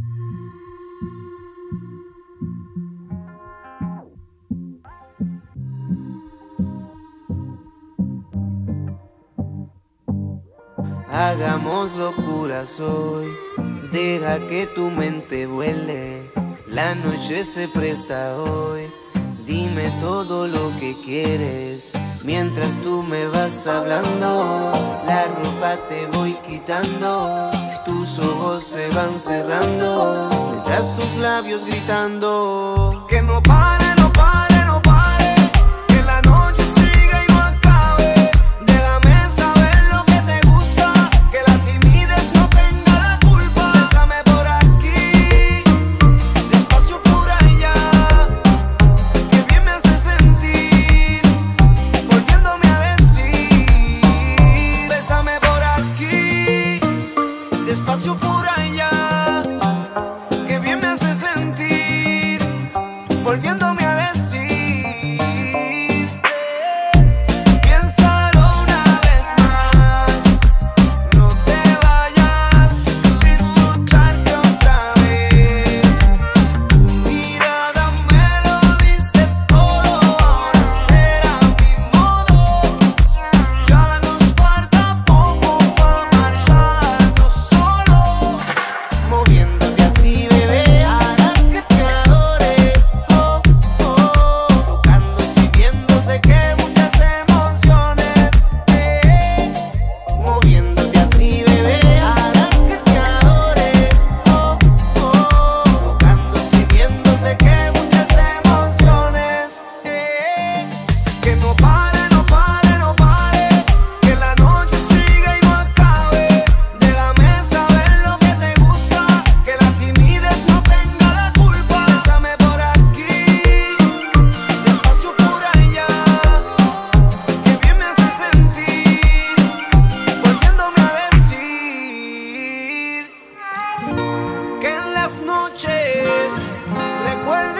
Hagamos locuras hoy, deja que tu mente vuele. La noche se presta hoy, dime todo lo que quieres. Mientras tú me vas hablando, la ropa te voy quitando. Tus ojos se van cerrando, mientras tus labios gritando. Que no pare, no pare, no pare, que la noche siga y no acabe. Déjame saber lo que te gusta, que la timidez no tenga la culpa. Bésame por aquí, despacio por allá, que bien me hace sentir, volviéndome a decir. Bésame por aquí, despacio por allá, que bien me hace sentir, volviéndome a decir. Piénsalo una vez más, no te vayas, disfrutarte otra vez. Tu mirada me lo dice todo, ahora será mi modo. Ya nos falta poco para marcharnos solo. Moviéndote así, bebé, harás que te adore. Oh, oh, tocando, sintiéndose que muchas emociones. Moviéndote así, bebé, harás que te adore. Oh, oh, tocando, sintiéndose que muchas emociones. Que no pare, no pare, no pare, que la noche siga y no acabe. Déjame saber lo que te gusta, que la timidez no tenga la culpa. Bésame por aquí, despacio por allá, que bien me hace sentir, volviéndome a decir. Que en las noches recuerdo